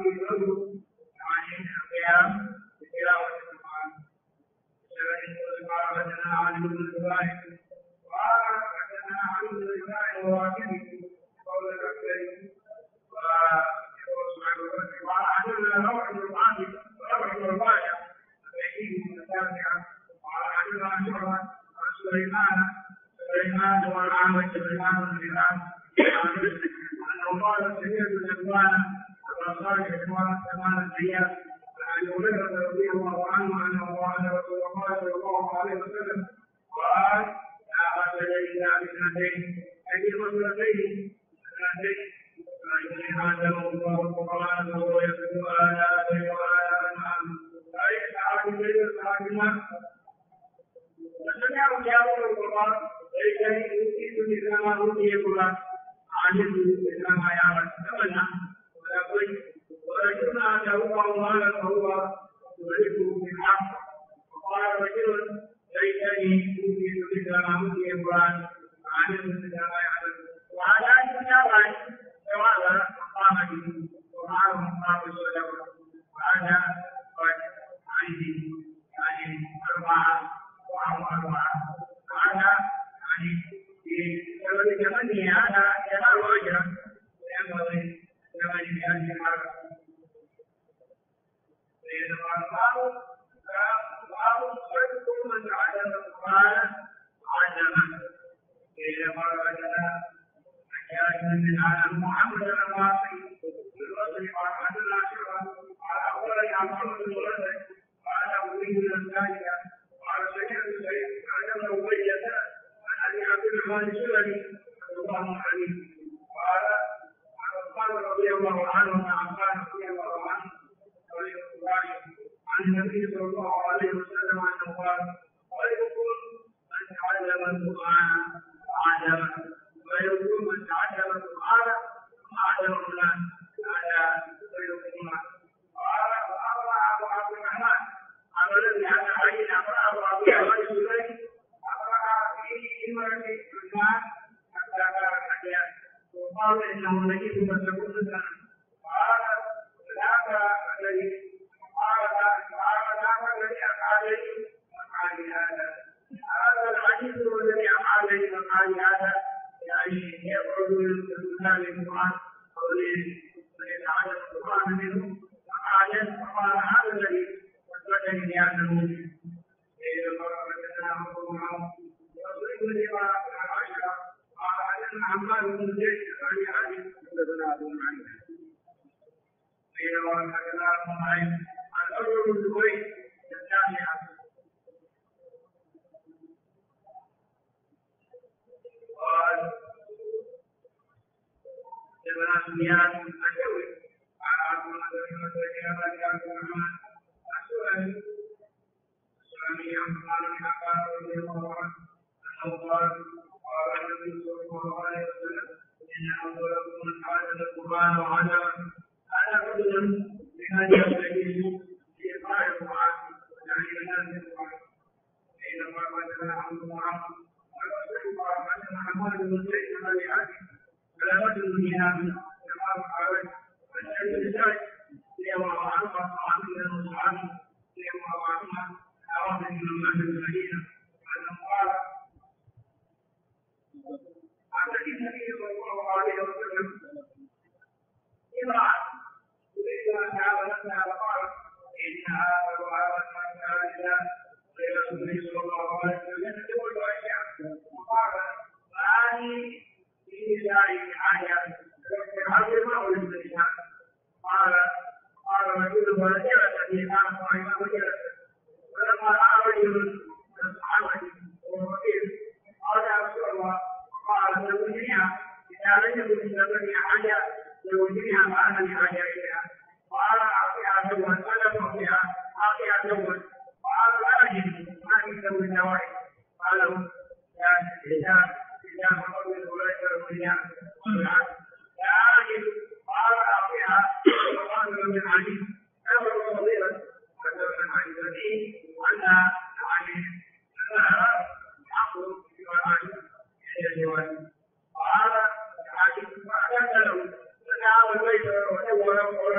وهذا حديث ما أحسن له فدعا البيت وسوى له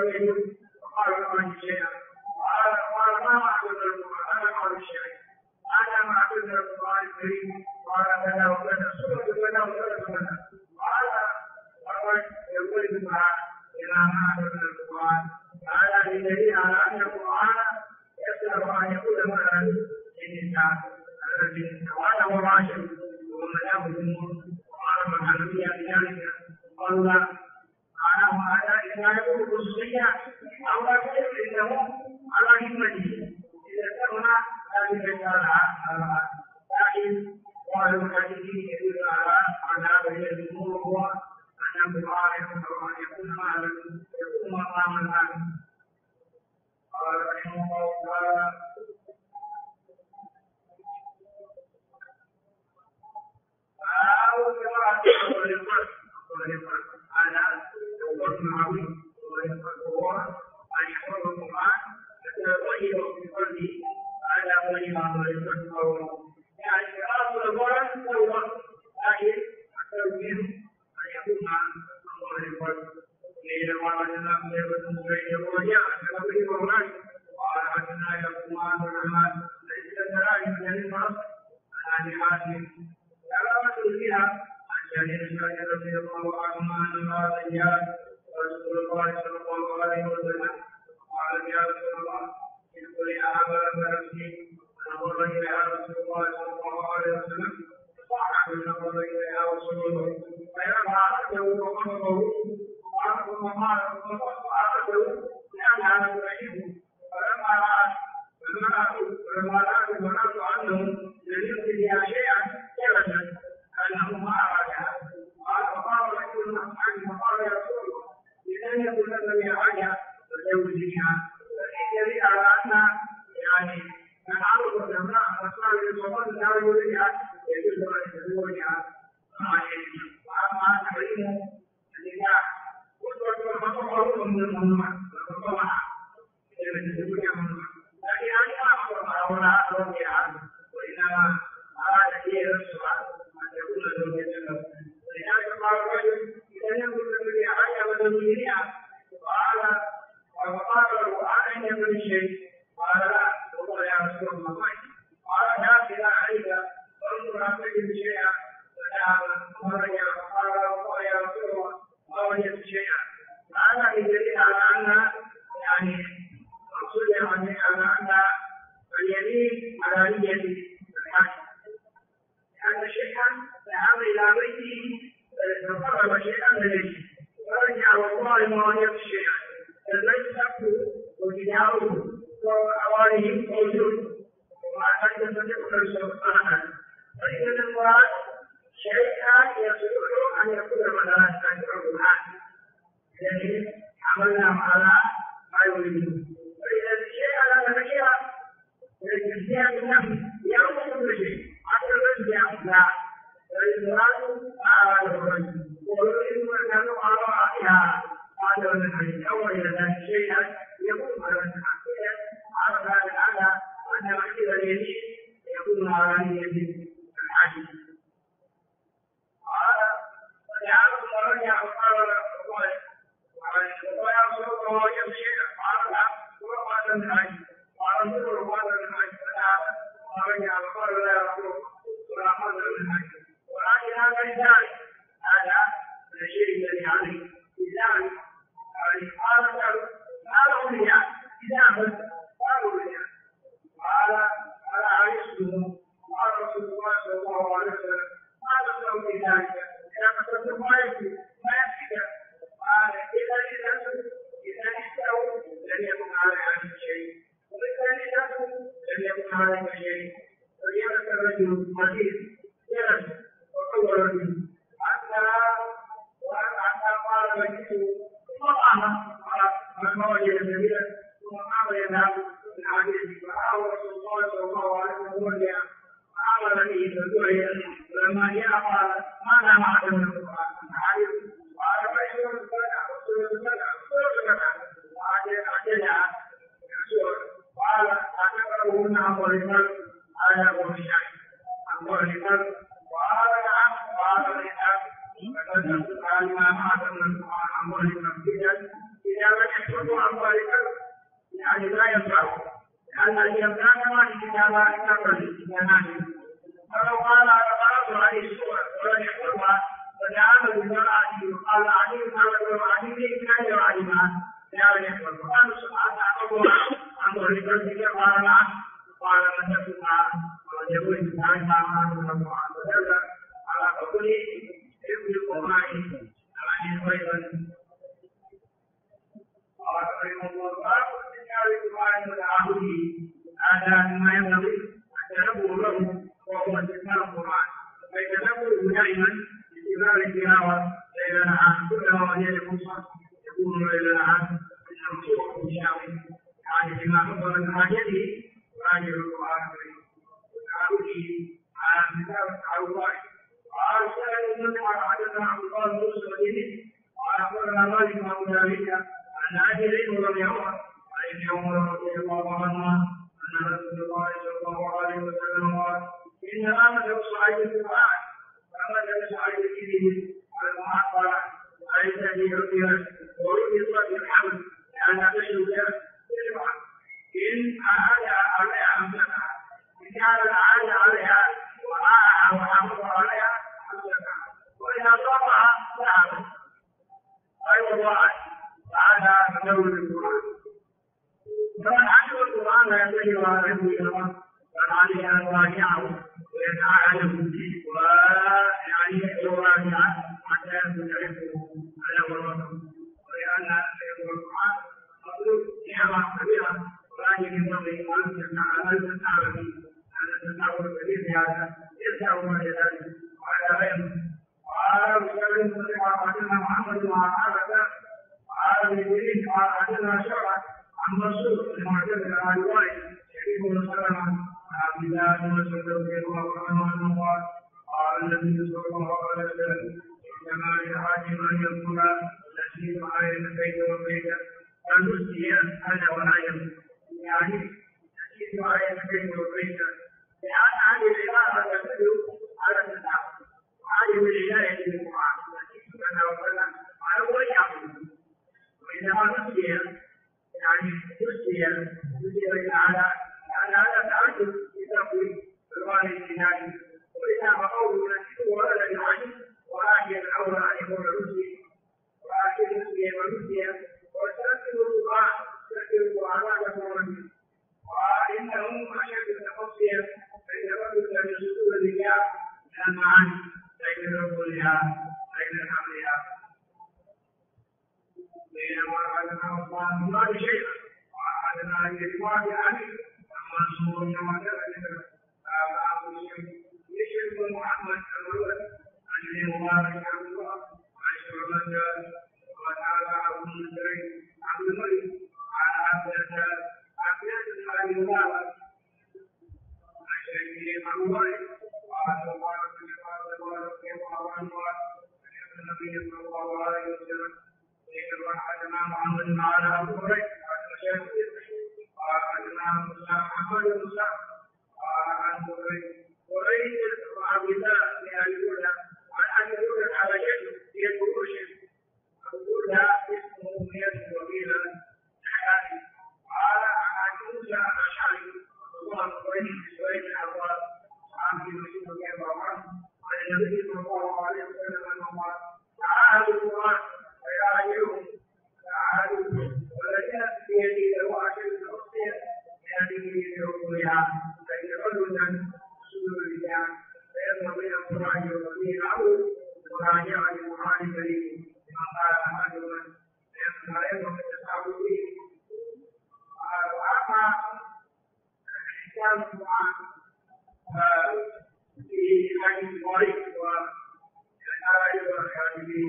يجب وقال ما شيئا قال ما معبد القرآن أنا قال شيئا أنا معبد القرآن الكريم قال كذا وكذا سورة كذا وكذا وكذا قال يقول بها إلى معبد القرآن هذا دليل على أن القرآن يصلح أن يكون مثلا للإنسان الذي وهذا هو الراجح ومذهب الجمهور وقال الحنفية بذلك قالوا لا معناه هذا إذا يكون خصوصية أو لا يكون له على همته إذا كان ذلك يسأل لكن قالوا الحديثين يدل على عذاب الجمهور هو أن القرآن يكون معنا يكون مقاما له قال رحمه الله تعالى أو قراءة وللفرق على الوقت العظيم هو أن يحفظ القرآن يتغير في قلبه على ولما وللفرق يعني قراءة القرآن هو لكن أكثر منه أن يكون الله للفرق إذا قال لنا من يكون بين الرجاء كما هناك قال حدثنا يقوم عن الرحمن ليس الدلائل من الفرق عن حاتم علامة فيها عن جابر بن سعيد رضي الله عنهما أن الله جاء رسول الله صلى الله عليه وسلم قال يا رسول الله ادخل أعمال نفسي فنظر إليها رسول الله صلى الله عليه وسلم فصاحب نظر إليها رسوله فلما أخذه وقصده وأخذه لأنها تبعده فلما رأت المناط عنه لم يقل بها شيئا جلست كأنه ما أرادها قال رجل من أصحابه فقال يا رسول الله إذا يكن لك بها حاجة فزوجنيها فإن يريد على أن يعني من عرض الجماعة فصار يصوم لا يريدها يجوز أن يتزوجها وأما تحريم النكاح وتطلق من الممنوع لكن أنا ما أقول ولا أقول وإنما أراد فيه الرسول أن يكون زوجة له ولذلك قال الرجل إذا يكن لك حاجة وتزوجنيها وقال له أنا إن يكن شيء قال لا وقال يا رسول الله قال لا إذا عليك وانظر أن تجد شيئا فذهب ورجع وقال يا رسول الله ما وجدت شيئا فهذا دليل على أن يعني مقصود على أن اليمين على نية الحاكم لأن شيئا ذهب إلى بيته فقرب شيئا إليه ورجع والله ما وجدت شيئا فالبيت نفسه وجداره وأوانه موجود ومع ذلك تدخل سبحانه فإذا المراد شيئا يصلح أن يكون مثلا القرآن يعني عملنا على ما يريد فإذا الشيء على نكرة الجزية بالنفس يأخذ كل شيء حتى الرجل لا فالمراد على الرجل ويريد أن يكون على رأسها هذا النبي أول إلى ذلك شيئا يكون على الحقيقة على ذلك على أن مكتب اليمين يكون على نية الحاجة قال فجعلت مرجع وقال ويا رسول الله وجدت شيئا قال لا وقال من عجل قال انظر وقال من عجل فتعالى ورجع وقال لا يا رسول الله ولا قال من عجل ولكن هذا لذلك هذا الشيء الذي عليه لذلك قال له رجال إذا قالوا رجال قال عائشة قال رسول الله صلى الله عليه وسلم ما تسأل في ذلك إذا كنت ما يكفي قال إذا اشتروا لم يكن عليهم شيء وإذا اشتروا لم يكن عليهم شيء فجلس الرجل مزيد جلس وطول الرجل حتى قال مجلسه ثم قام فلما وجد سبيلا ثم قام يذهب في الحديث فرآه رسول الله صلى الله عليه وسلم فآمن به فدعي ولما جاء قال ماذا معك من القرآن الحديث قال فإنه قال أتقرؤون أمر الفرد على أمر الشعب أمر الفرد وقال نعم قال نعم فقد أصدق على ما معكم من القرآن أمر الفرد إذا وجدت يصد عن ذلك يعني لا ينفع لأن الإمكان ما إنما إنما فلو قال قرأت عليه السورة ولم يحفظها فجعل بمرأته وقال عليه عليه كان يعلمها لا يحفظ وقال سبحانه تعالى عن طريق الذكر قال نعم قال من تسمع ويقول سبحانه تعالى من القرآن ودل على قوله ابن القرآن عن خيرا قال رحمه الله باب استشعار القرآن وتعاهده هذا مما ينبغي التنبه له وهو استثمار القرآن فيتنبه دائما باستمرار التلاوة ليل نهار كلما وجد فرصة يكون ليل نهار من المشروع الشاوي يعني بما حضر من حاجته يراجع القرآن الكريم وتعاهده على كتاب التعاوضات قال سأل من حدثنا عبد الله بن مسعود قال أخبرنا مالك بن أبي داوود عن عاجل رضي الله عنه عن ابن عمر رضي الله عنهما أن رسول الله صلى الله عليه وسلم قال إنما مثل صعيد القرآن فمثل صعيد الإبل المعطلة ليس في عقبة وربطت بالحبل لأن تشرب تشرب إن أعاد عليها أمسكها إن كان أعاد عليها ومعها وحفظ عليها أمسكها وإن أصابها ذهبت غير الله فهذا تدور القرآن فمن عجب القرآن لا ينبغي ولا ينبغي له فعليه أن يراجعه ويتعالى به ويعني يراجعه حتى يكون علمه على مرته ولأن القرآن مطلوب نعمة كبيرة ولكن ينبغي أن تتعامل به أن تتعامل به بهذا يسعى ما ذلك وعلى غيره قال مسلم حدثنا محمد بن عبده قال جبريل قال حدثنا شعبة عن منصور بن معتمد على الوالد شريك بن سلمة عن عبد الله بن مسعود رضي الله عنه قال قال النبي صلى الله عليه وسلم إنما للحاكم أن يقول نسيت آية كيف وكيف فنسي أنا ولا يموت يعني نسيت آية كيف وكيف لأن هذه العبارة تدل على التسامح هذه من العناية بالقرآن نسيت أنا وكذا على وجه وإنما نسي يعني نسي تعالى لأن هذا تعجب بتقويم الوالد الإلهي وإنما قول نسيت ولا يعجب ولكن الأولى أن يكون نسي ولكن نسي وترتب القرآن ترتب القرآن وتمرد وإنهم أشد التفصيل فيتردد من صدور الرجال من المعاني بين رسولها بين حملها بينما أعلم الله ما شيء وأعلم أن يتواجه عليه منصور ومدرسة يشهد محمد الأول عن المبارك عبد الله عن شعبة وتعالى عبد المسري عبد الملك عن عبد الله بن مبارك عن شيخه عبد الله قال مبارك النبي صلى الله عليه وسلم حدثنا محمد بن علي أبو هريرة قال حدثنا موسى محمد بن موسى قال عن هريرة وعبد الله بن أبي هريرة عن أبي هريرة على يد قريش أبو هريرة اسمه يد وكيلا قال عن موسى الأشعري الله عليه وسلم الأبواب عن مسلم رضي الله عنه عن النبي صلى الله عليه وسلم أنه قال تعاهدوا القرآن ويراجعهم تعاهدوا والذين بيده له أشد التفصيل بهذه بعقولها فيتعلم سبل الرجال فيظهر بين القرآن وبين العبد مراجعة القرآن الكريم كما قال أحدهما لأنه لا يظهر التساهل به وأما إحكام القرآن في حديث الوارث والآية والحديث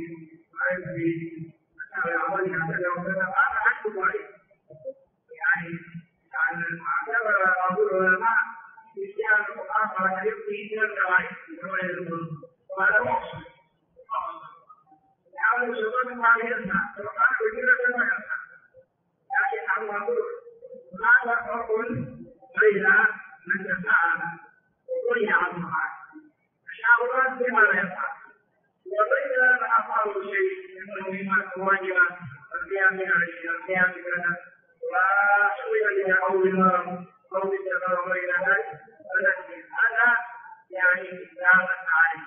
يعني اعتبر بعض العلماء استشهاد القرآن على يبقي من الرواية وهذا مقصود يحاول شغل ما يسمع القرآن كثيرا ما يسمع لكن الله يقول هذا فرق بين من تساءل وضيع القرآن الشاورات بما لا يفعل وبين من أصاب شيء من المهمات الواجبة والقيام من القيام بنا وشغل إلى قولنا قول السماء وإلى ذلك هذا يعني إسلامة عليه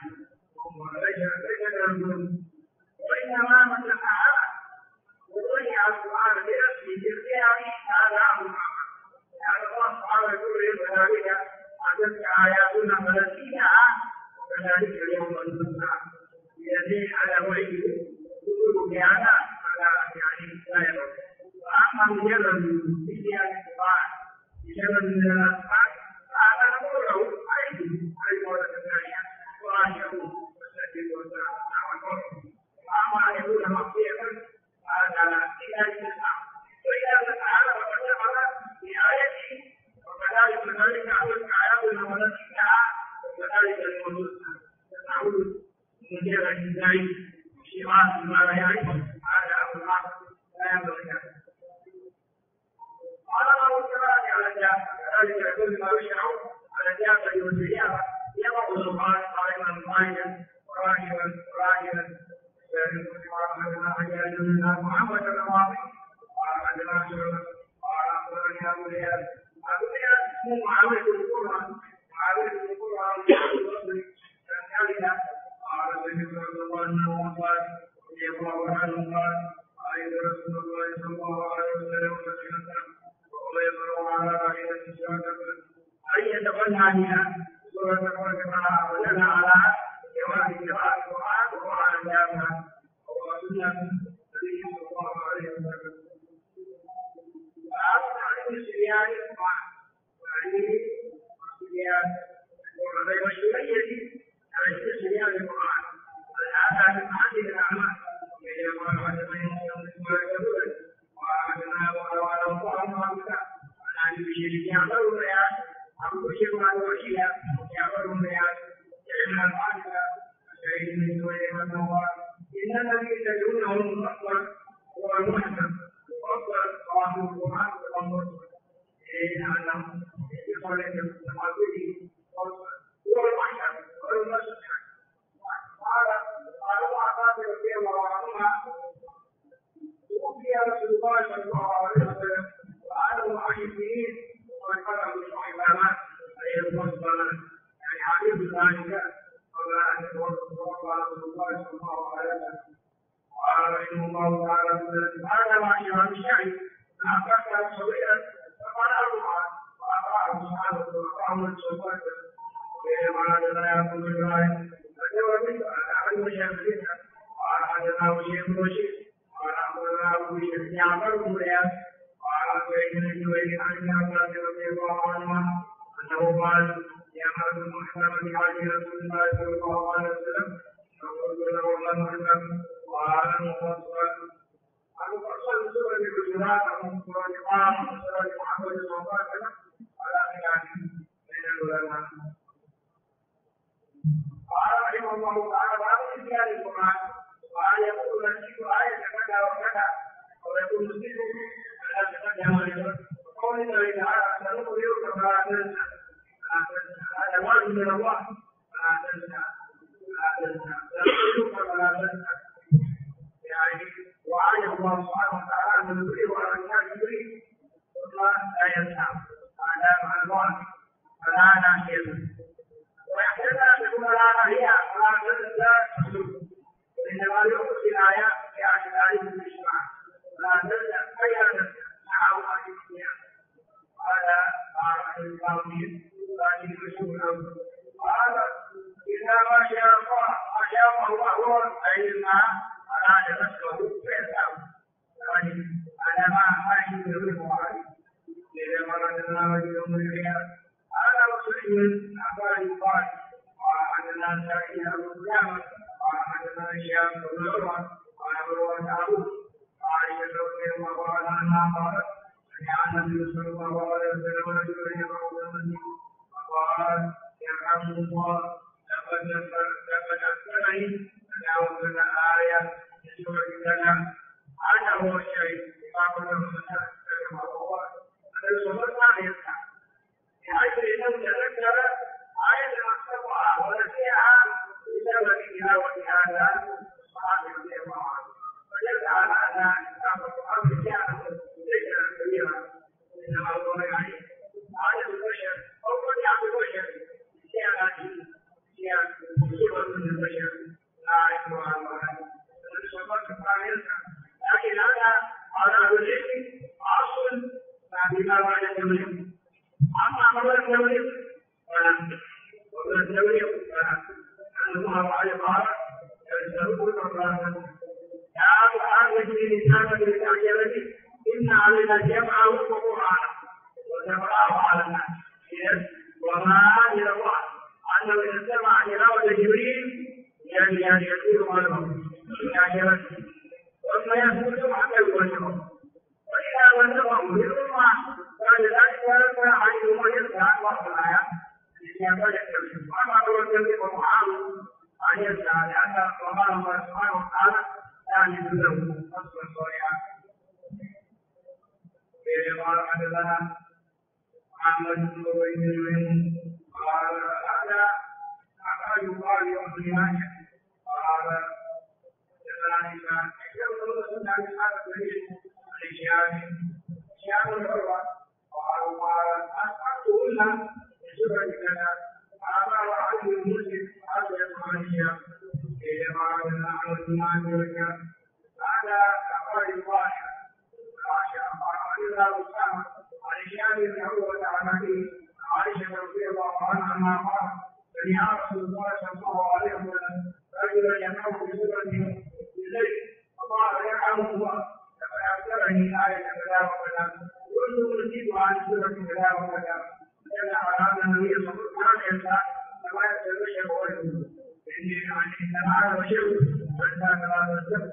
وإنما من الأعراض وضيع القرآن بنفسه باختياره هذا أمر يعني الله سبحانه يقول للملائكة أتتك آياتنا فنسيناها وكذلك اليوم ننسى يزيد على وجهه يقول بهذا على يعني لا يضر وأما مجرد استياء القرآن بسبب من الأسباب هذا نقول له أيدي المرة الثانية القرآن يقول والسجد والسلام وأما أن يكون مخفيا هذا إلا الإسلام وإذا تعالى وقد ذكر في آيته وكذلك أتتك آياتنا ونسيناها وكذلك الموجود نعود من جهة ذلك شراء ما لا يعرف هذا أمر لا ينبغي له. قال الله تعالى على الجافة كذلك يكون ما يشرع على الجافة والسيارة يضع الصفات قائما قائما وراجبا محمد الرواقي قال حدثنا شعبة قال أخبرني أبو رياض اسمه معاوية القرى قال سمعت عبد الله أنه قال رضي الله عنه قال رأيت رسول الله صلى الله عليه وسلم مسجدا وهو يقرأ على راحلة شاكرة أن يتغنى بها سورة الفاتحة وجنى على جواز قراءة القرآن وهو على الجامعة وهو سنة النبي صلى الله عليه وسلم. وأعرض عليه السريان وعليه السريان والشرعية على السريان القرآن هذا من هذه الأعمال يجب أن إن الذي تدعونه أكبر هو المحكم وأكبر قوام القرآن والأمر لأنه يقول لك هو المحكم والمسجد قال الله تعالى رضي الله عنهما توفي رسول الله صلى الله عليه وسلم وعنه عن سنين وقال الصحابة أي المصطلح يعني حديث ذلك قبل أن يتوفى رسول الله صلى الله عليه وسلم قال رحمه الله تعالى هذا معشر الشعب أعطاك صغيرا فقال القرآن وأقرأه سبحانه وتعالى الصلاة ويجب على ذلك يقول إبراهيم فجاء أحد المشاهدين قال حدثنا وشيخ رشيد قال أخبرنا أبو بشر يعمر بن رياض قال أخبرني الجويري عن ابن عباس رضي الله عنهما أنه قال يأمر بالمحكمة بعهد رسول الله صلى الله عليه وسلم فقلت له ما المحكم قال المفصل المفصل سورة الحجرات وسورة قام وسورة محمد صلى الله عليه وسلم على خلاف بين العلماء. قال رحمه الله تعالى باب استدلال القرآن وقال يقول نسيت آية كذا وكذا ويقول نسيت كذا وكذا وقول الله تعالى سنخبرك فلا تنسى هذا وعد من الله فلا تنسى سنخبرك فلا تنسى يعني وعد الله سبحانه وتعالى أن يريد وأن يريد ثم لا ينسى هذا مع الوعد فلا ناسيه ويحتمل أن تكون الآية هي فلا تنسى وإنما يؤخذ الآيات في اعتباره بالاجتماع فلا تنسى أي نسى معه هذه القيام هذا قال القاضي لكن مشهور قال إذا ما شاء الله هو علما أراد نفسه فيسعى يعني أنا ما يشبه عليه إذا مرضنا وجدهم الخيار هذا رسول أخبار القائل وعندنا سعيد أبو القيامة وعندنا الشام بن عمر وعندنا أبو عائشة رضي الله عنها قالت سمع النبي صلى الله عليه وسلم رجلا يقرأ المسجد فقال يرحمه الله لقد أذكرني أن أوصل آية في سورة كذا هذا هو الشيء إمام المسجد رحمه الله أن الصبر ما يسعى بحيث إنه تذكر آية مكتوبة ونسيها بسبب تلاوة هذا الصحابي رضي الله عنه فدل على أن كتاب القرآن التمرين. أما قبل التمرين الله عليه قال يسألون الرحمن يا أهل الإنسان بالتعجبة إن علينا جمعه وقرآنه وتقرأه على الناس وما إلى الله أنه إذا استمع تلاوة جبريل يعني يكون قلبه بالتعجبة ثم يثبت حتى يوجهه وإذا وجهه بالأمة بعد ذلك يرفع عنه ويرفع الله الآيات وما هو الذي ومعاذ أن يسعى لأن الله سبحانه وتعالى لا يجوز له نصر صالحا. قال حدثنا محمد بن عبيد قال هذا يقال يوم القيامة قال حدثنا إسحاق يقول سنة إسحاق بن شهاب العروة قال أسألتهن سورة فأمر علي المسلم حتى يسمعني إلى ما أردنا على الإيمان والكلام هذا أقوال الله إذا أسامة عن هشام بن عروة عن أبيه عائشة رضي الله عنها قال سمع رسول الله صلى الله عليه وسلم رجلا ينام بسورة الليل فقال يرحمه الله فأخبرني آية كذا وكذا قلت أجيب عن سورة كذا وكذا لأن هذا النبي صلى الله عليه وسلم كما يتبشر وجهه إنما هذا بشر فإنسان لا تستمع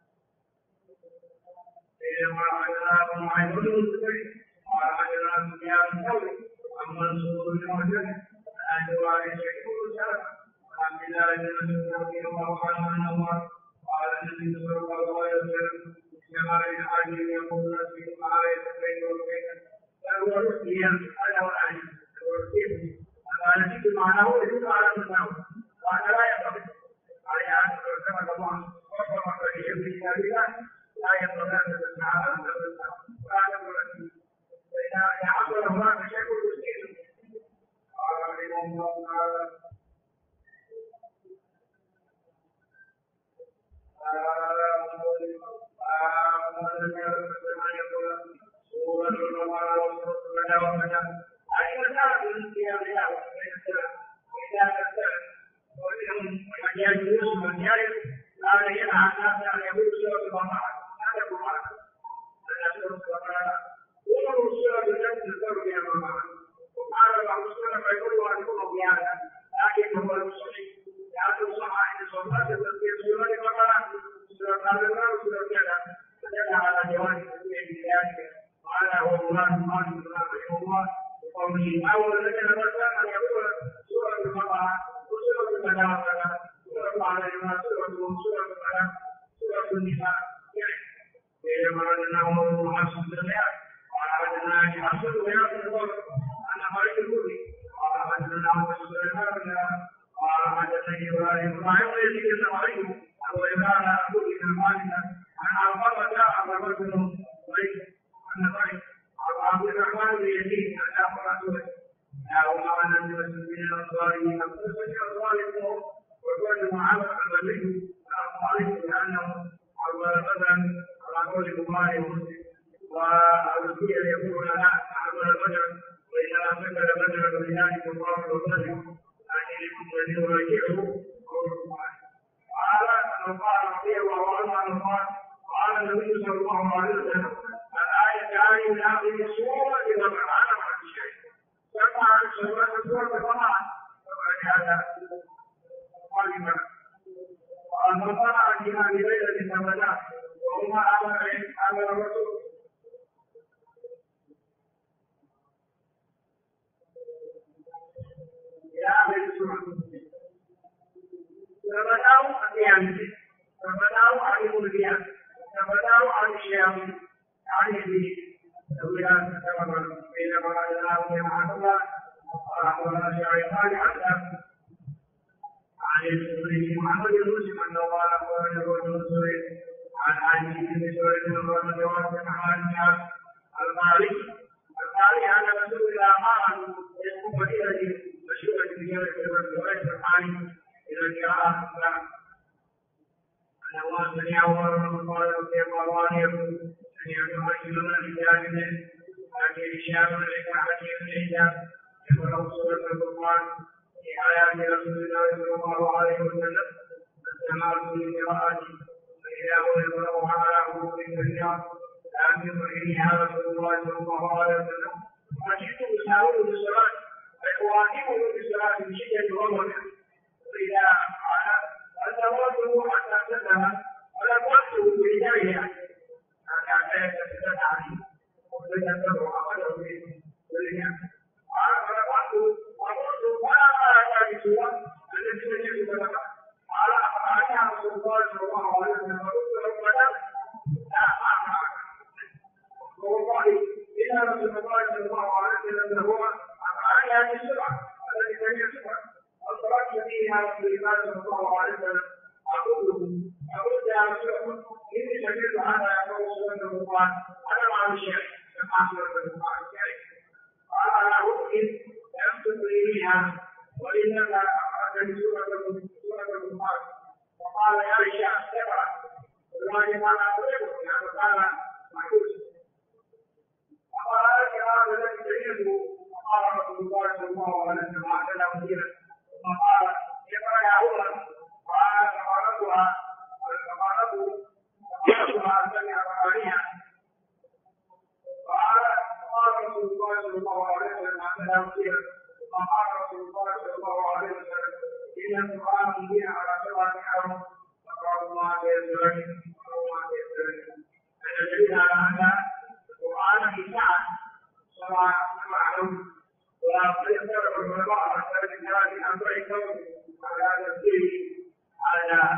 إنما عذاب معين وعذاب سفيان الثوري أما منصور بن معتمد فأن جواري شيخ السلف وعن بلال بن مسعود رضي الله عنه أن الله قال النبي صلى الله عليه وسلم كما للحاج يقول نفسي ما ليس بينه وبينه فهو رسليا أنا وأنا أنا نسيت معناه ويدل على معناه وأنا لا يقبل على أن كما الله وصف في ذلك لا يقبل أن تسمع أن تسمع وأنا أقول فإذا يعبر الله بشيء مسلم قال رحمه الله تعالى الشام والإكراه والإحسان يقرأ سورة القرآن في آيات رسول الله صلى الله عليه وسلم السماء في قراءته فإذا هو يقرأ على حروف كثيرة لم يقرئها رسول الله صلى الله عليه وسلم وجئت أساوره بالصلاة وأقيمه بالصلاة من شدة غضبه وإذا قال أتواصله حتى سلم ولا تقصه بردائها حتى يتسلم عليه ويتبع عمله بالرجال وقلت ولا أتى بسورة التي وجدت لك قال أفعلها رسول الله صلى الله عليه وسلم فقلت ربنا لا أعلم والله إن رسول الله صلى الله عليه وسلم هو أفعلها بسرعة التي تجد سرعة وصلت فيها رسول الله صلى الله عليه وسلم أقول يا رسول الله إني سمعت هذا يقول سورة القرآن أنا مع الشيخ كما سورة القرآن الكريم قال أنا أؤمن لم تقرئيها وإنما أخرجت سورة القرآن وقال يا شيخ اقرأ والله ما أقرأه فقال محفوظ وقال الكلام الذي تريده وقال رسول الله صلى الله عليه وسلم هكذا مديرا ثم قال اقرأ يا عمر وقال فقالتها سمع مقاليها قال رسول الله صلى الله عليه وسلم هكذا مديرا ثم قال رسول الله صلى الله عليه وسلم إن القرآن مدير على سبعة حرم فقالوا ما تيسرني وقالوا ما تيسرني فدليل على أن القرآن في سعة سواء معلوم ولا يقدر العلماء على ذلك هذه أمر الكون على تفسير على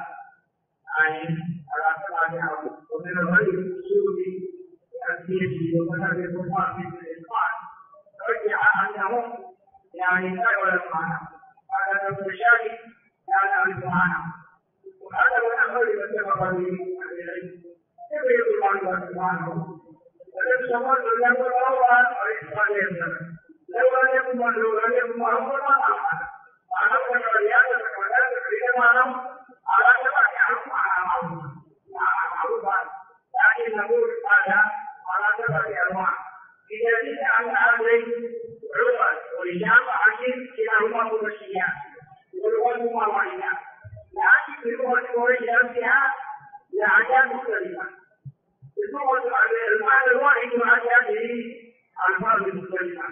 سبعة حرم ومن الغيب الأصول تأثيره ومنهج القرآن في الإتقان رجع أنه يعني لا يعلم معناه هذا المتشابه لا نعرف معناه وهذا هو الأمر الذي سبق به العلم كيف يقول الله سبحانه ولم سمعت له الأول وإسقاط يمنع لو لم يكن معروفا ما نعلم معناه أن الرياضة كذلك في معناه على سبعة حرف معروفا لكن نقول هذا على سبعة أنواع بدليل أن هذين عرفا والإجابة عن كلاهما مبشران والغنم واحدة لكن في اللغة الأولى فيها لأعداد مختلفة اللغة المعنى الواحد مع هذه ألفاظ مختلفة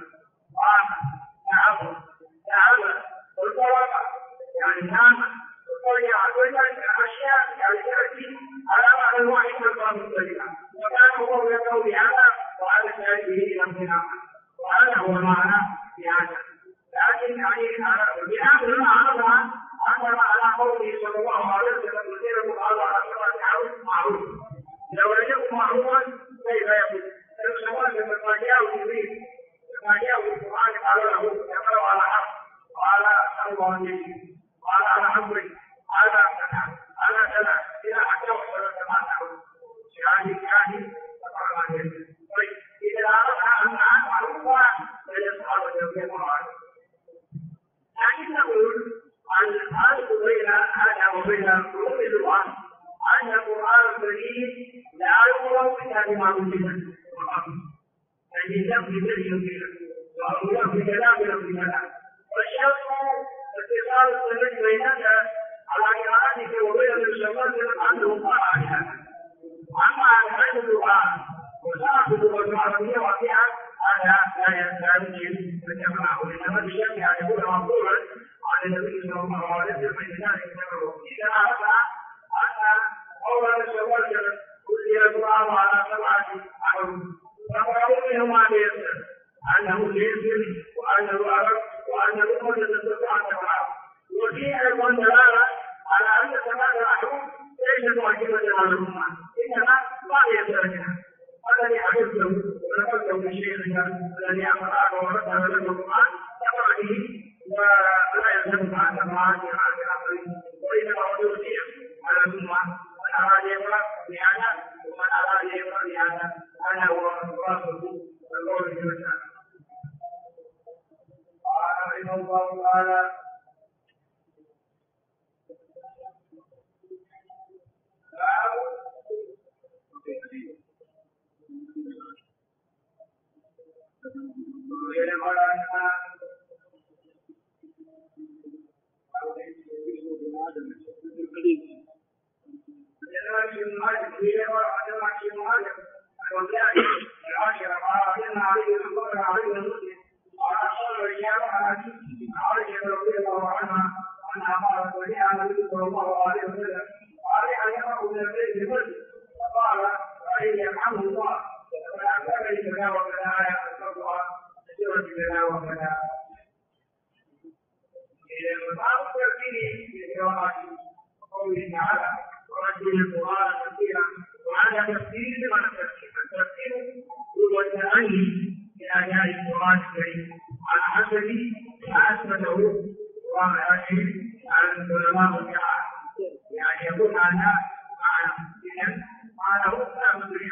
نعم والطرق يعني نعم والطريقة كل الأشياء يعني تأتي على معنى واحد ألفاظ مختلفة وكان هو يدعو بهذا وعلى سبيله لم ينعم وهذا هو معنى بهذا لكن يعني بهذا المعنى أنزل على قوله صلى الله عليه وسلم يصير القرآن على سبعة حروف معروف لو لم يكن معروفا كيف يقول؟ السؤال لما جاءه جبريل لما جاءه القرآن قال له يقرأ على حرف قال الله عليه قال على عمري على سنة إلى حتى وصل سبعة حروف يعني فقال ما يجوز طيب إذا أردنا أن نعرف معروفا فيصعب في القرآن لكن نقول الفرق بين هذا وبين علوم اللغة أن القرآن الكريم لا يقرأ إلا بما أنزل فالإنسان في ذلك وأقول في كلام في كلام والشرط اتصال السنة بينك على قراءتك وبين الشمال أنه قرأ هذا أما عن القرآن وصارت اللغة العربية واقعة هذا لا يمكن أن يقرأه إنما بشأن أن يكون مقبولا عن النبي صلى الله عليه وسلم من ذلك إذا أردنا أن أولا الشواذ كل القرآن على سبعة حروف فقرأوا منه ما يسر أنه يسر وأنه أرد وأن الأمة تستطيع أن تقرأه وفي أيضا دلالة على أن سبعة حروف ليست واجبة على الأمة إنما ما يسر منها الذي حفظته ونقلته من شيخنا الذي أقرأه ورده له القرآن يقرأ به ولا يلزم عن سماعات عن الأمر وإنما هو توسيع على الأمة من أراد يقرأ بهذا ومن أراد يقرأ بهذا هذا هو راسه القول في المسألة. قال رحمه الله تعالى وكذا. المقام الترتيبي في القراءة قوله تعالى ورتل القرآن ترتيلا، وهذا تفسير لمعنى الترتيب. الترتيب هو التأني بأداء القرآن الكريم على حسب ما أثبته القرآن الكريم على العلماء والدعاء، يعني يكون هذا معنى إذن معناه لا مدري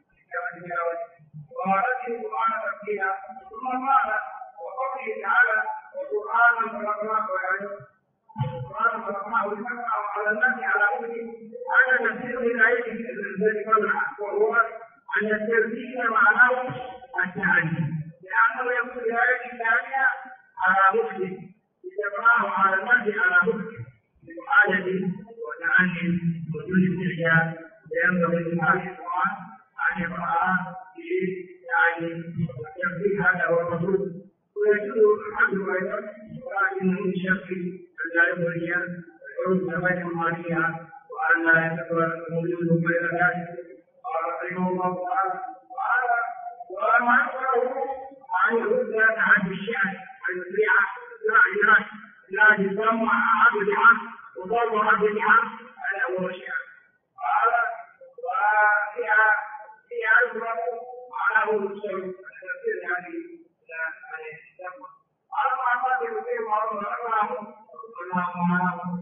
ورتل القرآن ترتيلا. ثم قال وقوله تعالى وقرآنا فرقناه القرآن فرقناه لنقرأه على الناس على أمه. هذا تفسير الآية التي قبلها، وهو أن الترتيب معناه التعني، لأنه يقول الآية الثانية على مسلم يقرأه على الناس على مسلم بمعادة وتعني وجود استعجال، ينبغي لهذا القرآن أن يقرأها يعني الترتيب. هذا هو المطلوب. ويجوز الحمد أيضا، ولكنه بشرط أن لا يخرج الحروف غير المالية وأن لا يتكرر موجود بين ذلك. قال رحمه الله تعالى وما يقرأه عن الهدى عن الشعر عن البيعة لا يسمى عبد العام وضرب عبد العام هذا هو الشعر. قال وفيها يقرأ معناه المسلم التفسير هذه قال ما قال يقول الله ورحمه والله معه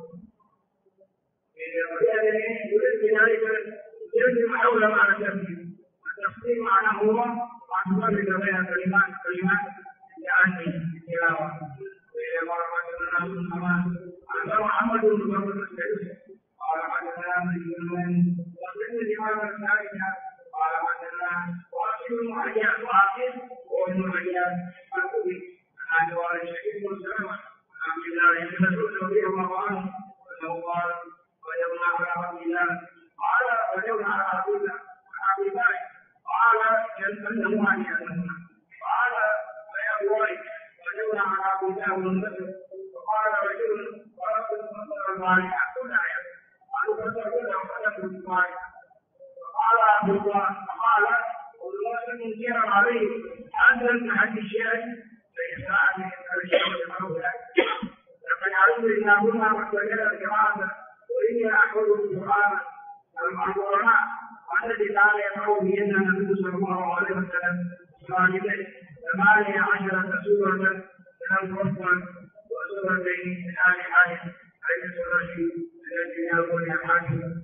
يجب حول معنى التفسير. التفسير معناه هو أن تفرق بين كلمات يعني التلاوة. وإذا مرت الناس الأمان أن محمد بن بكر السيد قال حدثنا من وصف الإمام الثالثة قال حدثنا واصل معين واصل وابن معين الكوفي عن جوار الشهيد بن سلمة عن عبد الله بن مسعود رضي الله عنه أنه قال وجبنا على عبد الله قال وجبنا على عبد الله قال أنه عن يأمنا قال فيا أبوي وجبنا على عبد الله بن مسعود وقال رجل ورب المصدر المالح كل آية قالوا فسرنا وفتحوا المالح فقال عبد الله فقال والله منكرا عليه أنزل تحدي الشيء فيساعد الشيء الأولى. لقد علمت إن كنا محتاجين القراءة وإني أحفظ القرآن العلماء والذي كان يقرأ بهن النبي صلى الله عليه وسلم صاحبه 18 سورة من القرآن وسورتين من آل حاتم أي سورة التي يقول يا حاتم.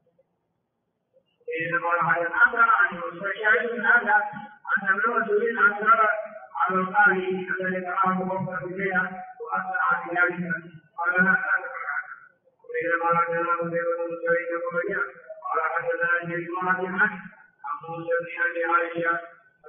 إذا قال على الأثر عنه والشاهد من هذا أن من رسولين أثر على القارئ الذي تراه وفق إليها وأثر على ذلك قال لا أثر. وإذا قال حدثنا مسير بن سعيد بن قال حدثنا أن يجمع عنه عن موسى بن أبي عائشة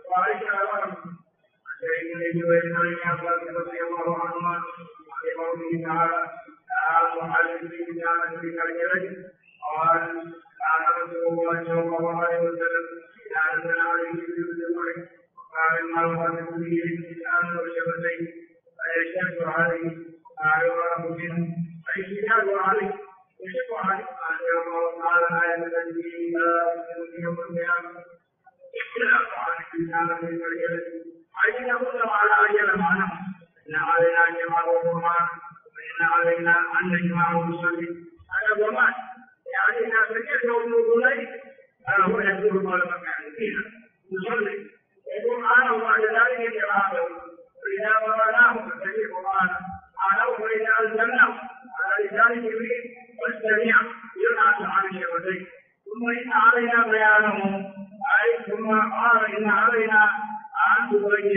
فقال سعيد بن جبير عن عباس رضي الله عنهما في قوله تعالى لا محل في كتابة الرجل قال قال رسول الله صلى الله عليه وسلم إذا نزل عليه بالجمع وقال المرء به الإنسان والشفتين فيشتد عليه ما يعرف منه فيشتد عليه يشق عليه أن الله تعالى آية التي في يوم القيامة اختلاف عن الإنسان من الرجل حيث يقول على أجل معنى إن علينا أن يجمعه القرآن وإن علينا أن نجمعه بالصدق. هذا ضمان يعني إذا سكت يوم الليل فهو يدور طلب مكان فيها يصلي يقول أنا وبعد ذلك يجمعه فإذا مرناه فاتبع القرآن قالوا فإذا ألزمناه على لسان جبريل واستمع يبعث عن الشفتين ثم إن علينا بيانه أي ثم قال إن علينا أن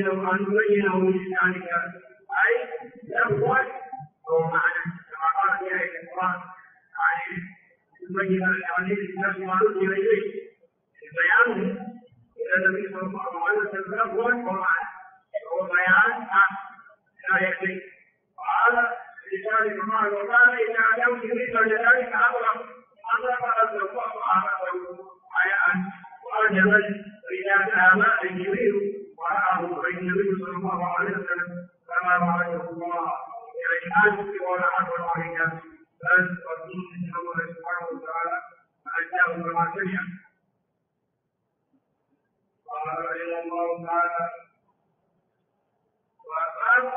تبينه لسانك أي يقول هو معنى كما قال في آية القرآن يعني تبين يعني للناس ما نزل إليه البيان إلى النبي صلى الله عليه وسلم يقول هو معنى هو بيان لا يكفي. قال لسان القرآن وقال إن عليهم جبريل ولذلك أمره أمر الله أمره حياء وأجبل إذا ذهب الجبريل ورآه النبي صلى الله عليه وسلم كما رأيه الله يعني آسف ولا حول عليك بل رسول الله سبحانه وتعالى فأتاه كما سمع. قال رحمه الله تعالى وباب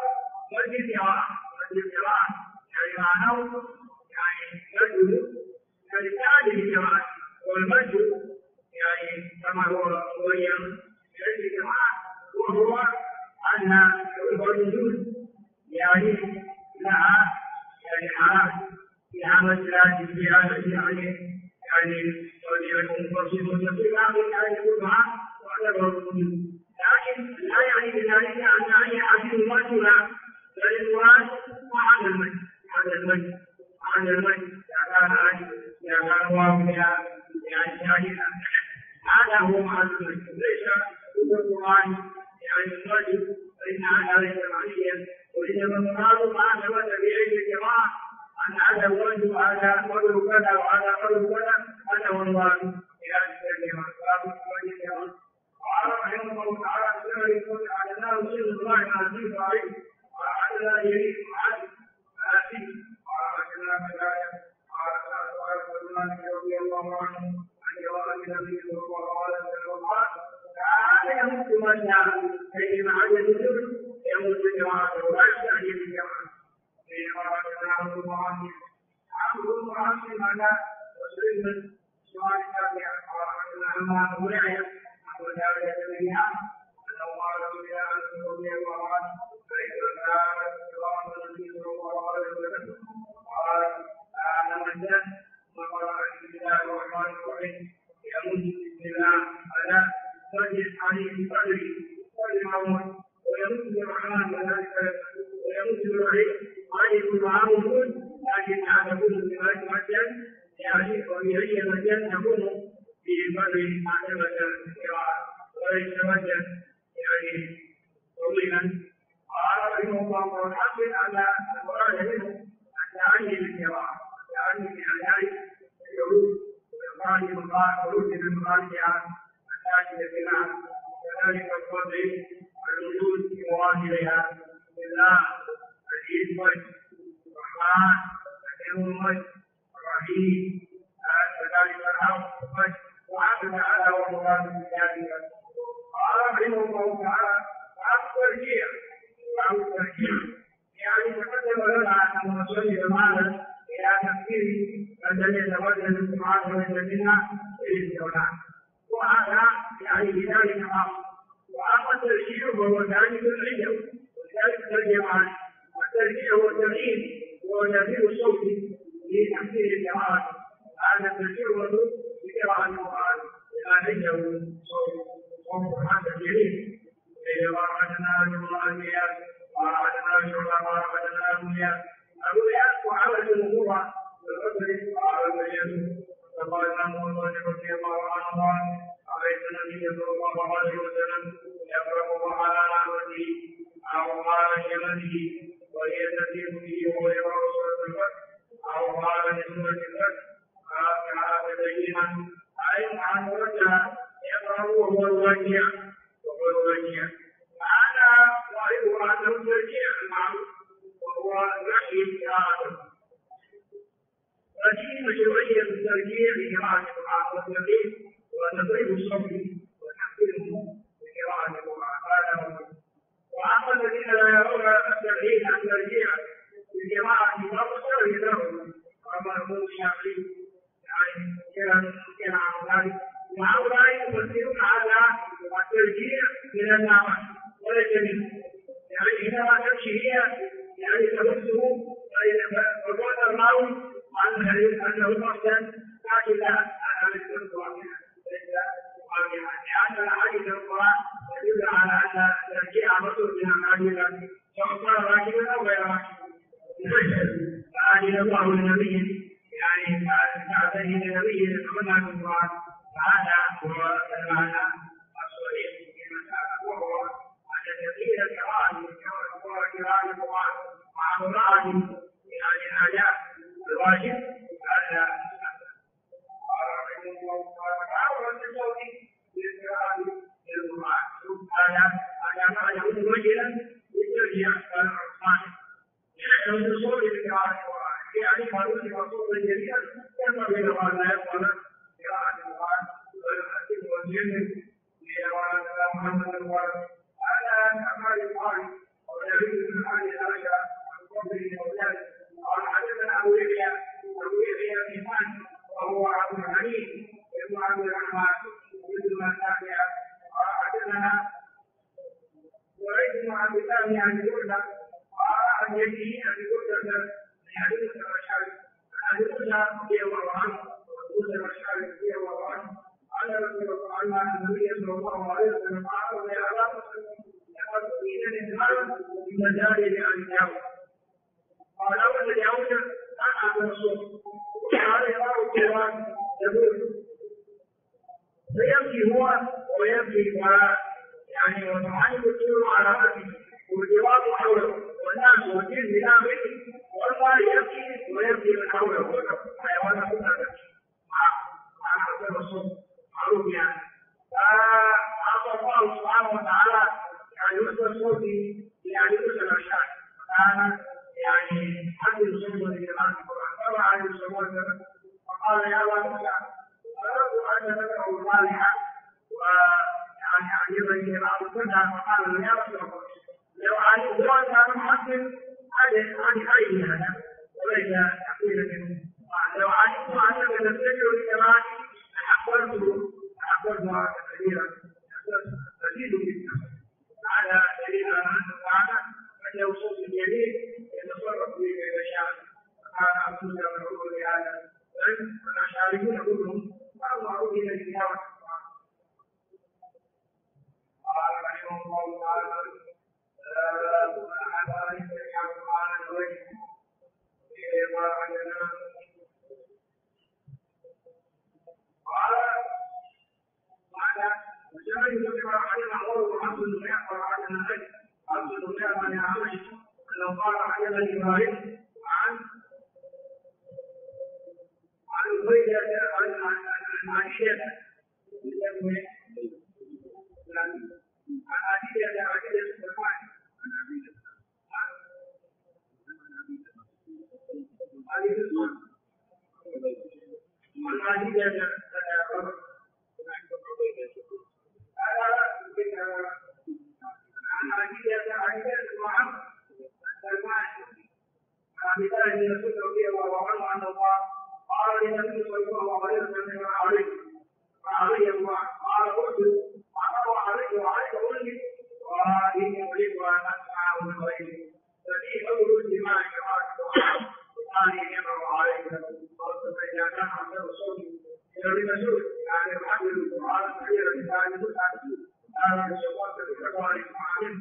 والذراع يعني معناه يعني مد يعني تعدل الجماعة، والمد يعني كما هو مبين في الجماعة وهو أن الوجود يعني لها يعني حال فيها مسألة زيادة يعني منفصلة في الآخر يعني كلها وعلى الوجود، لكن لا يعني بذلك أن أي أحد يمثل بل المراد مع المد إذا كان واقعا يعني شاهدا هذا هو مع المد، ليس كل القرآن يعني المد فإن هذا ليس معيا، وإنما المراد ما ثبت في علم الجماعة أن هذا الوجه وهذا قول كذا وهذا قول كذا هذا هو المراد في هذه الكلمة. قال رحمه الله تعالى بسبب الكون على نار سيد الله العزيز عليه وعلى يريد معه فأتيه قال كذا كذلك قال سلمان رضي الله عنه أن يرى النبي صلى الله عليه وسلم قال تعالى يمت من كيما عدد يمت جماعته ولا يستعجل الجماعة فيما رأيناه الله عبد المعاصي على وسلم سؤال التابع قال أما مرعيا وذلك جميعا أن الله رضي الله عنه فإذا كان صراط النبي صلى الله عليه وسلم قال أنا من جن وقرأ بسم الله الرحمن الرحيم يمد بسم الله على وجه عليه بقدره والمعمول ويمد الرحمن كذلك ويمد الرحيم عليه معامل لكن هذا كله بذلك مجد يعني وبأي مجد يكون في قدر معتمد القراءة وليس مجد يعني طويلا. قال رحمه الله والحمد على المراد منه التعني بالقراءة، التعني بأداء الحروف وإخراج الحروف من مخارجها التعني بالقراءة، وكذلك الوضع الوجود في مواهبها بالله العزيز الرحمن الرحيم الرحيم كذلك الأمر وعبد على ومراد بذلك. قال رحمه الله تعالى باب الترجيع يعني تقدم لنا أن نصلي معنا إلى تفسير الذي يتوجه القرآن ويتبنى في الجولان، وهذا يعني بذلك أمر. وأما الترجيع فهو ذلك العلم وذلك الترجمان، والترجيع هو التغيير وتغيير الصوت لتفسير القرآن. هذا الترجيع هو بقراءة القرآن لا عنده صوت هذا الجليل إذا وعدنا بالأنبياء وعدنا شرطا وعدنا أولياء وعبد الأمور بالقدر وعبد اليمين فقال محمد رضي الله عنه عليه النبي صلى الله عليه وسلم يقرأ على نعمته أو على يمنه ويستثير به وهو يقرأ سورة الفتح أو على سورة الفتح هذا بينا أي عن وجه يقرأ وهو الوجه هذا وهو أنه ترجيع المعروف وهو نحي الآدم رجيم مشروعية الترجيع لقراءة القرآن والترغيب وتضريب الصوت وتحسينه لقراءة القرآن هذا هو. وأما الذين لا يرون الترغيب عن ترجيع لقراءة فأبصر لهم كما يقول الشافعي يعني كان عن ذلك، وهؤلاء يفسرون على الترجيع من النار وليس منه، يعني حينما تمشي هي يعني تمسه فقال الراوي أنه أحسن لكن لا أنا لست واقعا لأن الأحاديث القرآن تدل على أن الترجيع مطلوب من الأحاديث سواء كان راكبا أو غير راكب. فأذن الله للنبي يعني فأذن للنبي يتمنى من القرآن، فهذا هو المعنى الصحيح في المسألة، وهو أن تزيد القراءة القرآن مع مراعاة يعني الآيات الواجب هذا قال رحمه الله تعالى الصوت للقراءة للقرآن هذا ما يكون وجها للترجيع الرحمن يحتمل الصوت للقراءة القرآن يعني ما يوجد صوتا جديدا ينبغي له أن لا يقبل قراءة القرآن والحسن والجن ليرى محمد الوالد هذا أعمال القرآن ولا يزيد بن علي الاشعر القبري وذلك قال حدثنا ابو يحيى الإيمان وهو عبد الحميد ابن عبد الرحمن بن المساكع قال حدثنا وليس عن بسام عن جردة قال عن يده عن جردة لحديث الاشعري عن جردة رضي الله عنه وحديث الاشعري رضي الله عنه أن رسول الله أن النبي صلى الله عليه وسلم قال يا أبا لقد أريد الإنسان بمجال لأن قال أول يوم أنا أبو الرسول قال يا القرآن يقول فيبكي هو ويبكي يعني وتعاني الطيور على رأسه والجواب حوله والناس والجن بنامه والمال يبكي ويبكي من حوله حيوان كلها تبكي مع رسول الرسول معروف يعني فأعطى الله سبحانه وتعالى يعني يسر صوتي يعني يسر الأشعار فكان يعني حد يصور لجماعة القرآن فرع عليه الصلاة والسلام فقال يا أبا موسى أردت أن تذكره الصالحة ويعني عجبني بعض السنة فقال يا رسول الله لو علمت أن كان محسن عن أي هذا وليس تحويلا منه لو علمت أنك تستجر لجماعة أحببتها كثيرا تزيد جدا على دليل أنه تعالى فإنه صوت اليمين يتصرف به كيف شاء كان عبد الله بن عمر بهذا والأشعريون كلهم كانوا معروفين بالتلاوة قال رحمه الله تعالى أحد أن يسمع القرآن الغيب في عندنا قال وجاء يذكر عن الأمر وعبد الله وعن النبي عبد الله بن عمرو أنه قال عن إبراهيم عن عبيدة عن عائشة عن عائشة سلمان عن قال النبي صلى الله عليه وسلم عليه الله قال قلت أمر عليك وعليك أولي وإني أريد أن أسمع من غيري ففي أول اجتماع قراءة القرآن يمر عليك قلت فإذا كان أحسن صوتي إلى المسؤول يعني يحمل القرآن كثيرا من هذه المسألة كان الشيطان تذكر عليه معلم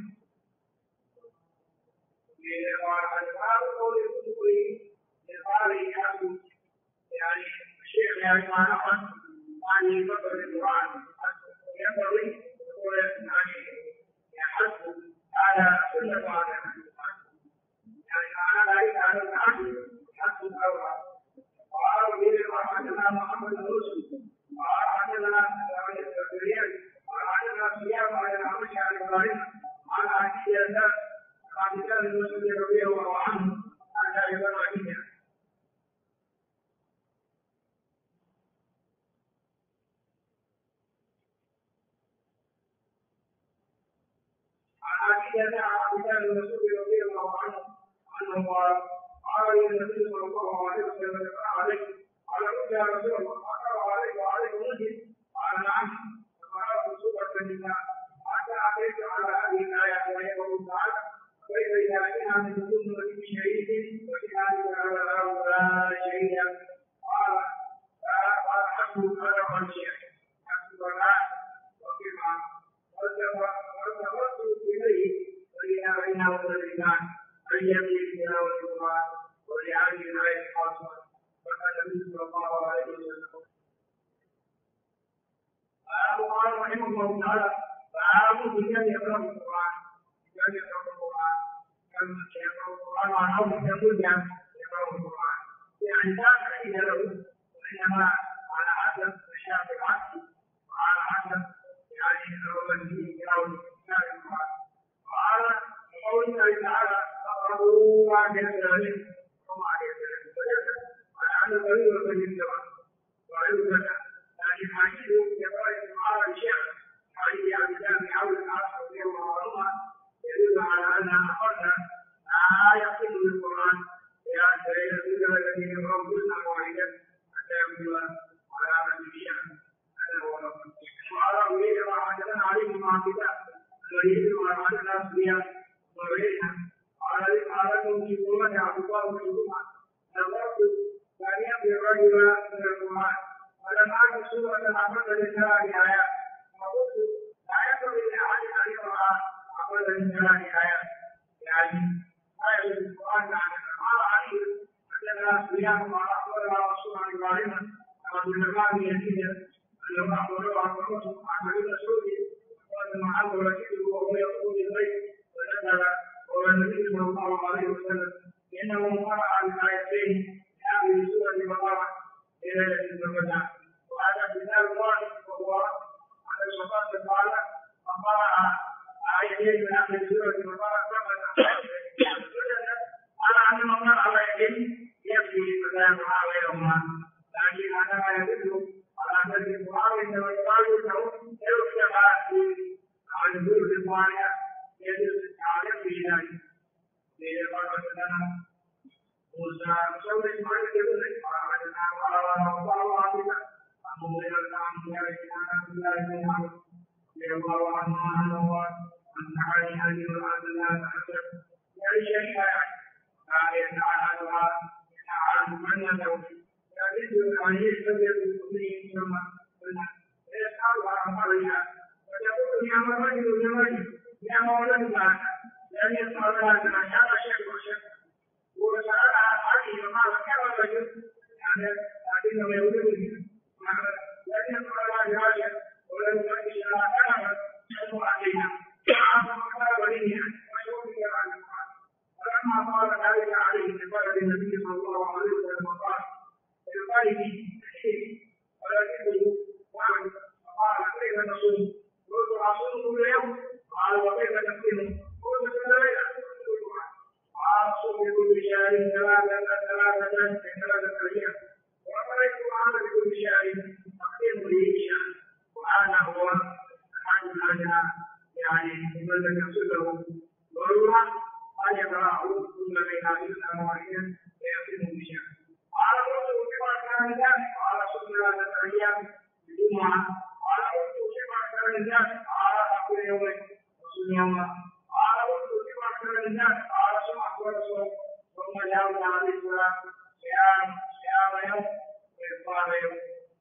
قال الباب قول الكفر لقال يحسن يعني الشيخ يعني ما نحن عن يفضل القرآن ينبغي يعني يحسن على سنة عالم يعني معنى ذلك على العقل يحسن الأول وقال به حدثنا محمد بن يوسف وقال حدثنا الزكريا وقال حدثنا سفيان عن الأعمش عن إبراهيم عن عائشة عن كتاب المسلم رضي الله عنه عن إبراهيم عائشة عن كتاب المسلم رضي الله عنه أنه قال النبي صلى الله عليه وسلم على يا رسول الله أقرأ عليك وعليك مسلم قال نعم فقرأت سورة النساء حتى أتيت على هذه الآية وهي قوله تعالى كيف إذا جئنا من كل شهيد وجئنا على هؤلاء شهيدا قال حسبك هذا الشيخ حسبك الله وكما وارتبطت إليه وإذا بينه وبين الإيمان أن يبني بتلاوة القرآن ولهذه الآية خاصة فقال النبي صلى الله عليه وسلم قال رحمه الله تعالى فعارف بكم يقرأ القرآن بكم يقرأ القرآن كم يقرأ القرآن وعنه يقول بأن يقرأ القرآن يعني لا تحيد له وإنما على حسب مشاعر العقل وعلى حسب يعني الرغبة في تلاوة القرآن وعلى قول الله تعالى فقرأوا ما تيسر منه وما تيسر منه على أن القليل والقليل سواء وعلم لكن حديث يقرأ القرآن الشيخ حديث عبد الله بن عون العاص رضي الله عنهما يدل على أنها أخذنا ويريد على الناس بها وغيرها على المسلمون يعبدون الجمعة نظرت ثانيا بالرجل من القرآن ولما سورة عبد لله آيات وقلت لا ينبغي لأحد أن يقرأ عبد لله آيات يعني آية القرآن قال علي أننا صيام على أخبرنا رسول الله إبراهيم عبد الله يزيد أنه أخبره عن عبد سعودي قال معاذ رشيده وهو يقول للبيت ونزل هو النبي صلى الله عليه وسلم إنه قرأ الآيتين في سورة بقرة إلى الوداع وهذا كتاب الله وهو على الصفات تعالى وقرأ آيتين من أهل سورة بقرة على أن من قرأ آيتين يكفي فتاة غيرهما لكن هذا ما يدل على أن القرآن إنما يقال له يرجع عن نزول القرآن يدل على في ذلك لقد لنا موسى سوى إسماعيل يقول وعلمنا الله عظيما أمر الأمر يا الله من عمر يقول عنه أن علي أن يراد لا تحسب يعني شيء لا يفعلها يفعل من يدعو يجد أن يستوي المؤمنين ثم يسألها عن قرية ويقول يا رجل يا رجل يا مولانا لن يسألها عن هذا شيء وشيء وسألها عليه وقال كيف الرجل يعني لكنه يقول لن يسألها بهذا ولن يسألها كلمة يسمع عليها فقال وليها ويقول يا رجل فلما قال ذلك عليه قال للنبي صلى الله عليه وسلم قال لقائه ولكنه قال كيف نصوم قلت اصوم كل يوم قال وكيف نقيم قلت كل ليله قال اصوم بكل شهر ثلاثه ايام وقرأت القرآن بكل شهر تقيم لي شهر وهذا هو احد الادنى يعني من لم يحصل له ضروره أن يقرأه كل بين الإسلام واحدا ويقيم بشأن. قال قلت كما كان ذلك قال صلى الله عليه وسلم الجمعة قال قلت كما كان ذلك قال أقول يومين وصوم يوما قال قلت كما كان ذلك قال صم أقول صوم ثم جاء عليه السلام صيام يوم وإفطار يوم.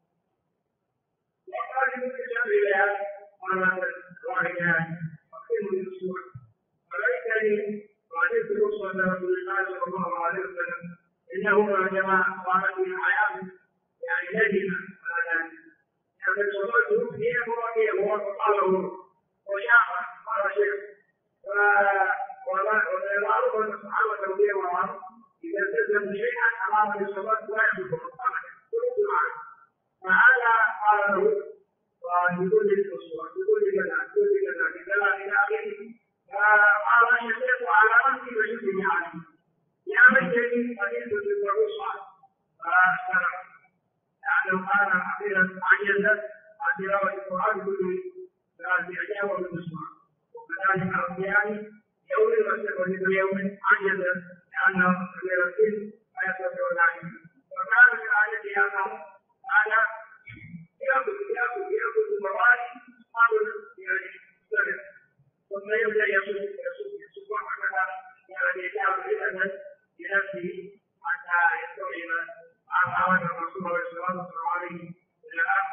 وقال ابن جابر مرة واحدة أقيم الأسبوع وليتني وعجبت رسول رسول الله صلى الله عليه وسلم انه ما جمع قال في الحياه يعني ندم على ذلك يعني صلاه هي هو فقاله وشاء قال شيخ والمعروف ان الصحابه رضي الله عنهم اذا التزموا شيئا امام الصلاه لا يحبون فهذا قال له ويقول للاسوه يقول لكذا الى اخره فقال الشيخ على نفسي وجدني عليه يا مجدي قليل بالرصع فاختلف لانه كان اخيرا عجزا عن تلاوه القران كله ثلاث ايام بالمسمع وكذلك الصيام يوم وكل يوم عجزا لانه غير السن لا يستطيع ذلك وكان في عادته انه كان ياخذ الموالي قبل يعني يستمر ثم يبدا يصوم هكذا يعني يجعل الامل لنفسه حتى يستوعب اوامر الرسول صلى الله عليه وسلم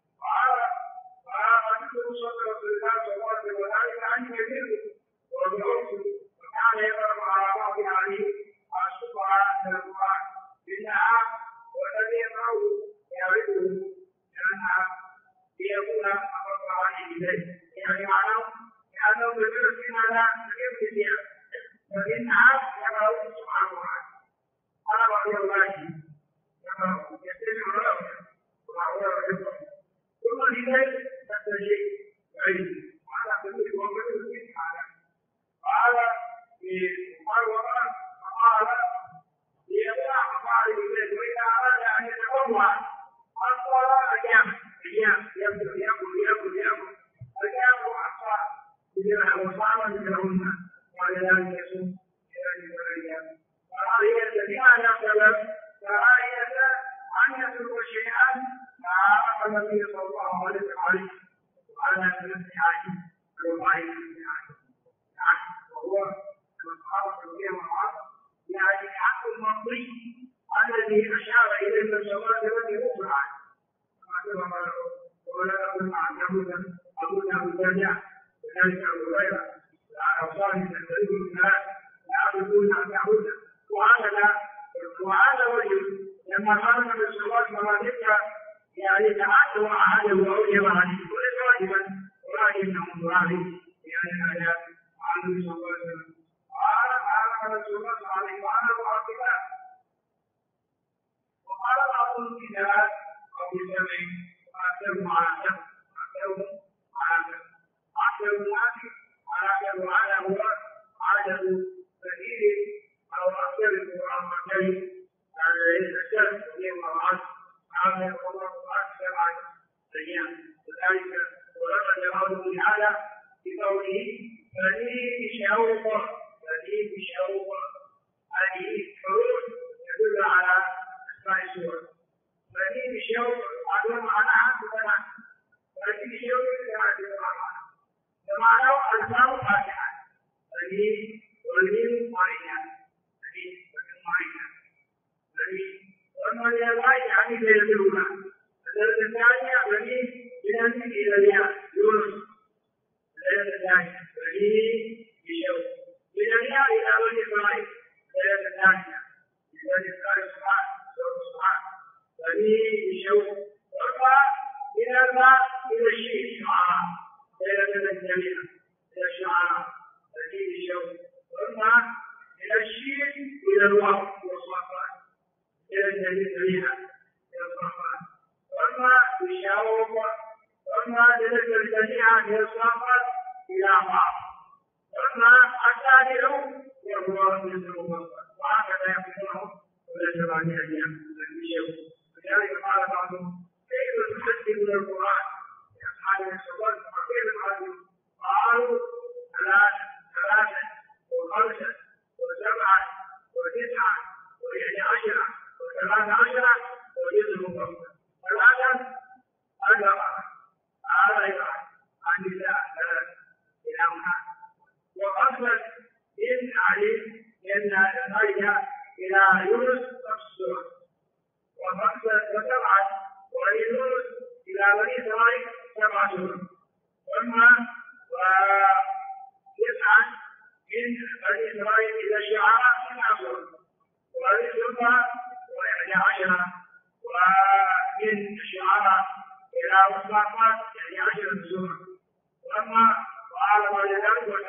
فذكر صلى الله عليه وسلم وذلك عن كثير وبعرف وكان يقرا على بعض عليه الشفعاء من القران انها والذي يقراه يعرفه لانها ليكون اقرب عليه اليه يعني معناه لأنه يدل فيما لا يمكن فيها فإنها يقرأ سبحانه وتعالى قال رضي الله عنه يستمع له وهو يحبه ثم لذلك نفس الشيء بعيد وهذا كله وقت في هذا قال فقال ليقرأ فقال إليه وإذا أراد أن يتطوع أطول أيام يأكل أيام وأقصى إذا وصام منهن قال ذلك يصوم إلى الأيام فهذه لماذا سبب فهذه أن يترك شيئا ما أمر النبي صلى الله عليه وسلم وعلى نفسه عليه ذلك أبو هريرة الأنصاري من الفريق الثلاث يعبدون أن يعبد وهذا الرجل لما خرج من الصلاة ملائكة يعني تعالوا أحده وأوجب عليه وليس واجبا ولكنه راضي يعني هذا عن النبي صلى الله عليه وسلم قال رسول الله صلى الله عليه وسلم وقال بعضهم في ثلاث أو في سبع وأكثرهم على هو عدد كثير أو أكثر القرآن الكريم الأشد والمرأة هذا الله أكثر عن أيام وذلك ورد قوله تعالى بقوله فليه شوق هذه حروف تدل على أسماء السور فليه شوق معلوم عنها بسنة فليه شوق فمعناه ألفاظ فاتحة فليه والميم معينة وأما اليابان يعني سيدلون الدرجة الثانية بني بنفسه إلى الياء يونس الدرجة الثانية بني بشوق من الياء إلى بني إسرائيل الدرجة الثانية بني إسرائيل سبحان بني بشوق وأما من الماء إلى الشيء شعراء الدرجة الثانية إلى الشعراء بني بشوق وأما من الشيء إلى الوقت والصفات إلى الجميع إلى الصفات وأما بالشوق وأما إلى الجميع إلى الصفات إلى بعض وأما الثاني وهو مثل الصفات وهكذا يقولون وليس بعد أيام بالشوق لذلك قال بعضهم كيف تحدث من القرآن لأصحاب الصفات وكيف تحدث قالوا ثلاثة وخمسة وسبعة وتسعة وإحدى عشرة وثلاثة عشرة وجزء خمسة ثلاثة أربعة عن الله ثلاثة إلى هناك وخمسة من علي من الخارجة إلى يونس تفسر وخمسة وسبعة ومن يونس إلى بني إسرائيل 7 شهور ثم وتسعة من بني إسرائيل إلى الشعراء 9 شهور ثم 11 ومن الشعراء إلى الصافات 10 شهور ثم وعلى بعد ذلك 13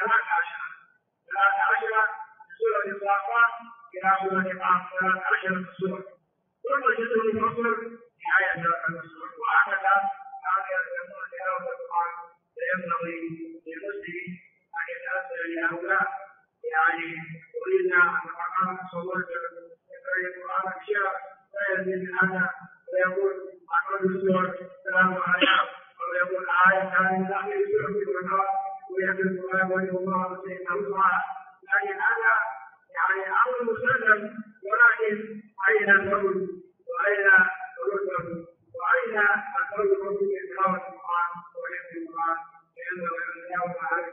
سورة الصافات إلى سورة 13 سورة ثم جزء المفصل نهاية السورة وهكذا كان يسمون تلاوة القرآن فينبغي للمسلم أن يتأثر بهؤلاء يعني أريدنا أن نقرأ صورة يقرأ القرآن بشيء لا يزيد من هذا ويقول أقرأ السور السلام عليكم ويقول آية هذه لا يسور في القرآن ويقول القرآن ويقول الله سيدنا الله لكن هذا يعني أمر مسلم ولكن أين الفضل وأين الرتب وأين الفضل في تلاوة القرآن وحفظ القرآن ينبغي أن نجاوب عليه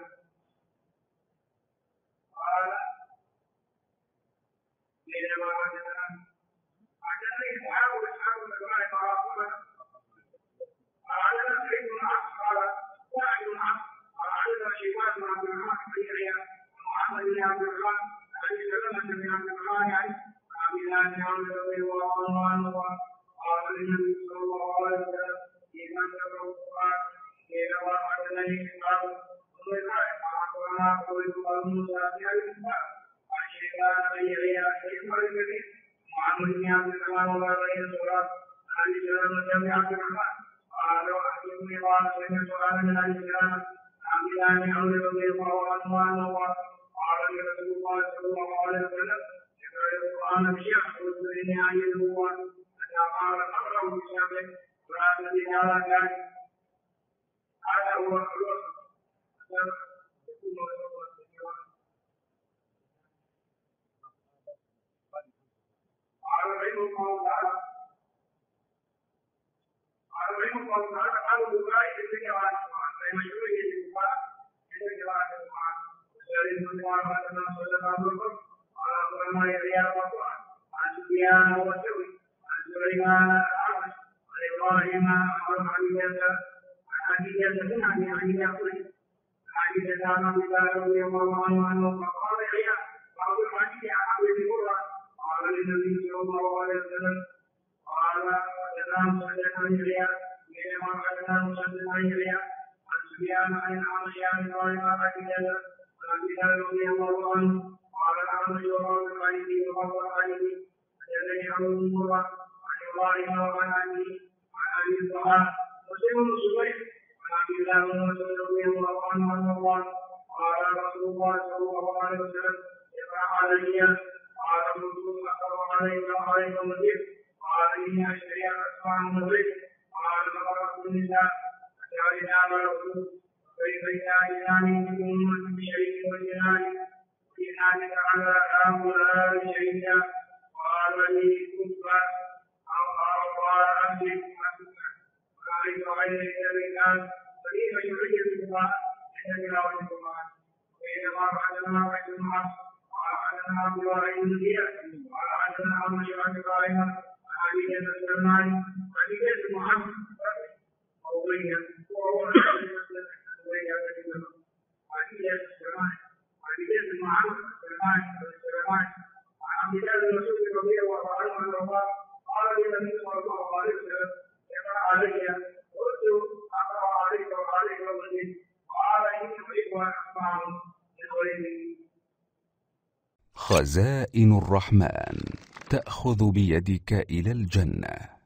قال بينما رجلا أعجبني أصحاب الأجماع مراقبة أعجبنا سعيد بن عاص قال سعد بن عاص أعجبنا شيبان بن عبد الرحمن بن يحيى ومحمد بن عبد الرحمن عن سلمة بن عبد الرحمن عن عبد الله بن عمرو رضي الله عنه قال النبي صلى الله عليه وسلم إذا تقرأ القرآن إذا وقعت إليه الكتاب وما قلت موسى في الكتاب عن شيبان بن يحيى شيخ الكبير محمد بن عبد الرحمن وغير الصلاة عن سلمة بن عبد الرحمن قال وأحسبني قال سمعت سؤالا من أبي سلمة عبد الله بن عمرو رضي الله عنه قال رسول الله صلى الله عليه وسلم يقرأ القرآن بشيخ قلت إني أعجبه حتى قال أقرأ بشيخه ولا الذي على ذلك هذا هو الوصف قال رحمه الله تعالى قال البخاري في قراءة القرآن فمشروعه للبخاري في قراءة القرآن وسأل بن عمر أن صلى الله عليه وسلم قال أخبرنا يحيى القطان عن سفيان والثوري عن سليمان الأعمش عن إبراهيم عن حديث بن أبي يعقوب حديث عن ابي بكر رضي الله عنه فقال يحيى بعض الحديث عن ابي هريره قال للنبي صلى الله عليه وسلم قال حدثنا مسدد عن يحيى بينما حدثنا مسدد عن يحيى عن سفيان عن الاعمش عن ابراهيم عن ابي بكر رضي الله عنه قال الاعمش وقال الحديث وقال الحديث حدثني عن هريره عن ابراهيم وعن ابي الضحى مسلم بن زبير عن عبد الله بن مسعود رضي الله عنه انه قال رسول الله صلى الله عليه وسلم اقرا علي قال الرسول اقرا عليك وعليك المدير قال اني اشتري اسمع المدير قال فقرات النساء فتعرفنا على الرسول كيف يجعلان منكم بشيء وجنان وجنان على هؤلاء شيئا قال لي كفا او قال امسك عليك غيرك بالناس فكيف يعيد الله عند تلاوه القران وانما بعدما بعد المعص قال حدثنا عبد الله بن زياد قال حدثنا ابو شعيب ابراهيم عن ابي بن سلمان عن ابي محمد وابي وهو خزائن الرحمن تأخذ بيدك إلى الجنة.